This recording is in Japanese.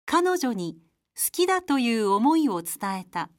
彼女に好きだという思いを伝えた。